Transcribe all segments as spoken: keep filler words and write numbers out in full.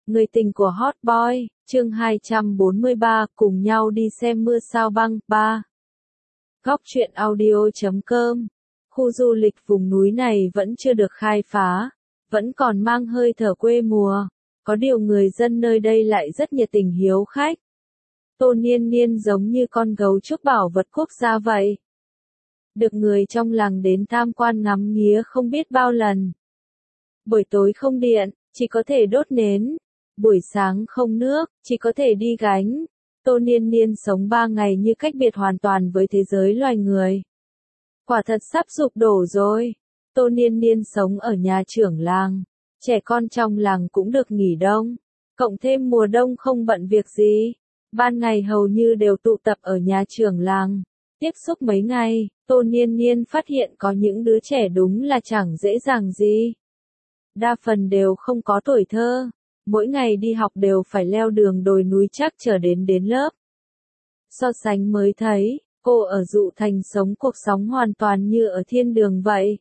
Người tình của Hot Boy, chương hai trăm bốn mươi ba, cùng nhau đi xem mưa sao băng, ba. Góc truyện audio chấm com. Khu du lịch vùng núi này vẫn chưa được khai phá, vẫn còn mang hơi thở quê mùa, có điều người dân nơi đây lại rất nhiệt tình hiếu khách. Tô Niên Niên giống như con gấu trúc bảo vật quốc gia vậy. Được người trong làng đến tham quan ngắm nghía không biết bao lần. Buổi tối không điện, chỉ có thể đốt nến. Buổi sáng không nước, chỉ có thể đi gánh. Tô Niên Niên sống ba ngày như cách biệt hoàn toàn với thế giới loài người. Quả thật sắp sụp đổ rồi. Tô Niên Niên sống ở nhà trưởng làng. Trẻ con trong làng cũng được nghỉ đông. Cộng thêm mùa đông không bận việc gì. Ban ngày hầu như đều tụ tập ở nhà trưởng làng. Tiếp xúc mấy ngày, Tô Niên Niên phát hiện có những đứa trẻ đúng là chẳng dễ dàng gì. Đa phần đều không có tuổi thơ. Mỗi ngày đi học đều phải leo đường đồi núi chắc trở đến đến lớp. So sánh mới thấy, cô ở Dụ Thành sống cuộc sống hoàn toàn như ở thiên đường vậy.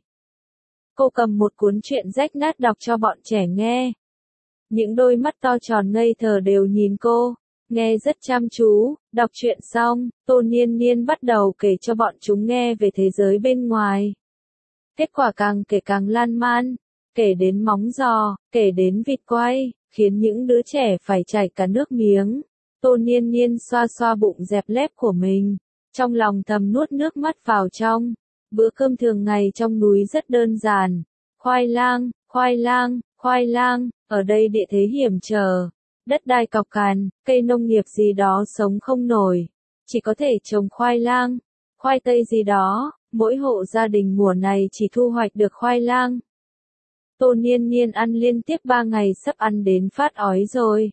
Cô cầm một cuốn truyện rách nát đọc cho bọn trẻ nghe. Những đôi mắt to tròn ngây thơ đều nhìn cô, nghe rất chăm chú. Đọc truyện xong, Tô Niên Niên bắt đầu kể cho bọn chúng nghe về thế giới bên ngoài. Kết quả càng kể càng lan man, kể đến móng giò, kể đến vịt quay, khiến những đứa trẻ phải chảy cả nước miếng. Tô Niên Niên xoa xoa bụng dẹp lép của mình, trong lòng thầm nuốt nước mắt vào trong. Bữa cơm thường ngày trong núi rất đơn giản. Khoai lang, khoai lang, khoai lang, ở đây địa thế hiểm trở, đất đai cọc cằn, cây nông nghiệp gì đó sống không nổi, chỉ có thể trồng khoai lang, khoai tây gì đó, mỗi hộ gia đình mùa này chỉ thu hoạch được khoai lang. Tô Niên Niên ăn liên tiếp ba ngày sắp ăn đến phát ói rồi.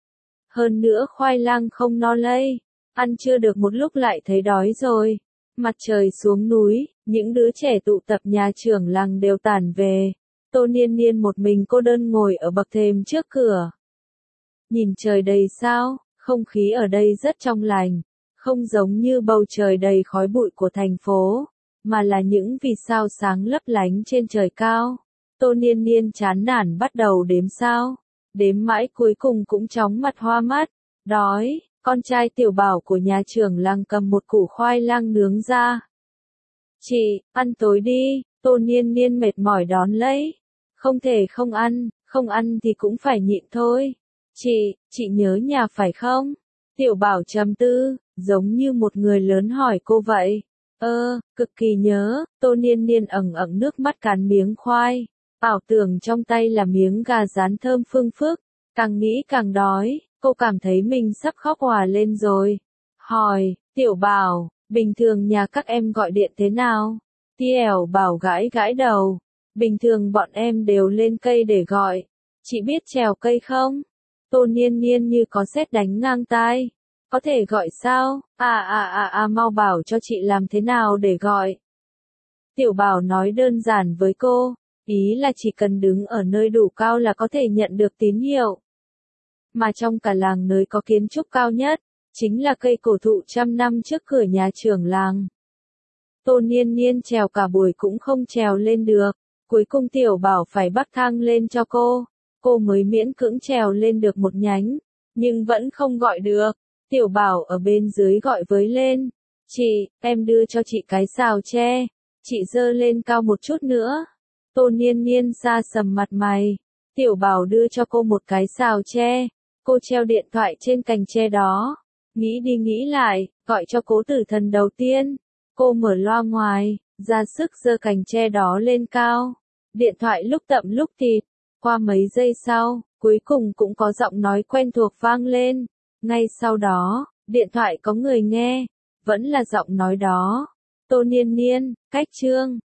Hơn nữa khoai lang không no lây, ăn chưa được một lúc lại thấy đói rồi. Mặt trời xuống núi, những đứa trẻ tụ tập nhà trưởng làng đều tản về. Tô Niên Niên một mình cô đơn ngồi ở bậc thềm trước cửa. Nhìn trời đầy sao, không khí ở đây rất trong lành, không giống như bầu trời đầy khói bụi của thành phố, mà là những vì sao sáng lấp lánh trên trời cao. Tô Niên Niên chán nản bắt đầu đếm sao, đếm mãi cuối cùng cũng chóng mặt hoa mắt, đói. Con trai Tiểu Bảo của nhà trưởng làng cầm một củ khoai lang nướng ra. Chị, ăn tối đi. Tô Niên Niên mệt mỏi đón lấy. Không thể không ăn, không ăn thì cũng phải nhịn thôi. Chị, chị nhớ nhà phải không? Tiểu Bảo trầm tư, giống như một người lớn hỏi cô vậy. Ơ, cực kỳ nhớ. Tô Niên Niên ẩn ẩn nước mắt cắn miếng khoai. Ảo tưởng trong tay là miếng gà rán thơm phưng phức. Càng nghĩ càng đói. Cô cảm thấy mình sắp khóc òa lên rồi. Hỏi, Tiểu Bảo, bình thường nhà các em gọi điện thế nào? Tiểu Bảo gãi gãi đầu. Bình thường bọn em đều lên cây để gọi. Chị biết trèo cây không? Tô Niên Niên như có sét đánh ngang tai. Có thể gọi sao? À à à à mau bảo cho chị làm thế nào để gọi. Tiểu Bảo nói đơn giản với cô. Ý là chỉ cần đứng ở nơi đủ cao là có thể nhận được tín hiệu. Mà trong cả làng nơi có kiến trúc cao nhất, chính là cây cổ thụ trăm năm trước cửa nhà trưởng làng. Tô Niên Niên trèo cả buổi cũng không trèo lên được, cuối cùng Tiểu Bảo phải bắc thang lên cho cô, cô mới miễn cưỡng trèo lên được một nhánh, nhưng vẫn không gọi được. Tiểu Bảo ở bên dưới gọi với lên, chị, em đưa cho chị cái sào tre, chị giơ lên cao một chút nữa. Tô Niên Niên xa sầm mặt mày, Tiểu Bảo đưa cho cô một cái sào tre. Cô treo điện thoại trên cành tre đó, nghĩ đi nghĩ lại, gọi cho Cố Tử Thần đầu tiên. Cô mở loa ngoài, ra sức giơ cành tre đó lên cao. Điện thoại lúc tậm lúc tịt, qua mấy giây sau, cuối cùng cũng có giọng nói quen thuộc vang lên. Ngay sau đó, điện thoại có người nghe, vẫn là giọng nói đó. Tô Niên Niên, cách chương.